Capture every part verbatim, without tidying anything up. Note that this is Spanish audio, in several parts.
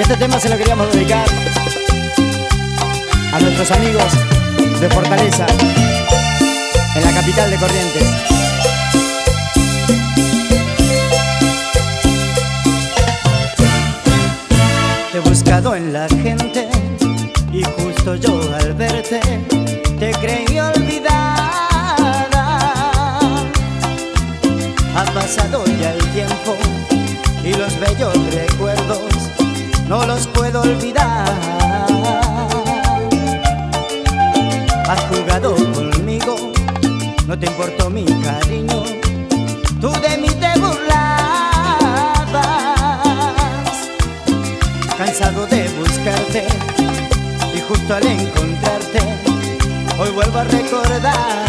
este tema se lo queríamos dedicar a nuestros amigos de Fortaleza, en la capital de Corrientes. Te he buscado en la gente y justo yo al verte te creí olvidada. Ha pasado ya el tiempo y los bellos recuerdos no los puedo olvidar. Has jugado conmigo, no te importó mi cariño, tú de mí te burlabas. Cansado de buscarte y justo al encontrarte hoy vuelvo a recordar.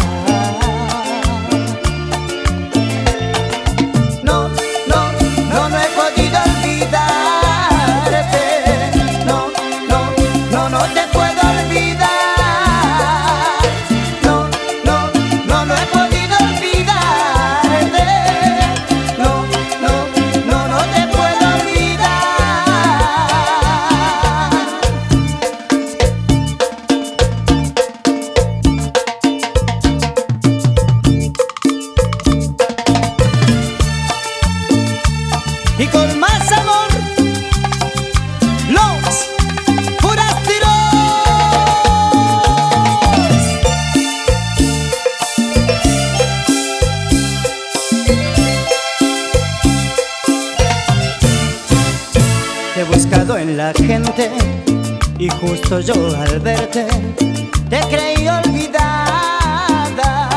No, no, no, no he podido olvidarte. No, no, no, no te puedo olvidar. No, no, no, no he podido olvidarte. No, no, no, no te puedo olvidar. Y con más amor, los forasteros. Te he buscado en la gente y justo yo al verte te creí olvidada.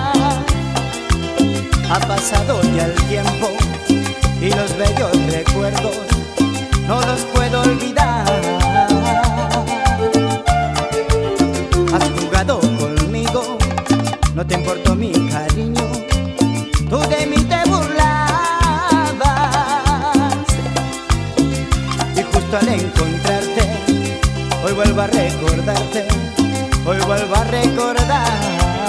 Ha pasado ya el tiempo y los bellos recuerdos no los puedo olvidar. Has jugado conmigo, no te importó mi cariño, tú de mí te burlabas. Y justo al encontrarte, hoy vuelvo a recordarte, hoy vuelvo a recordar.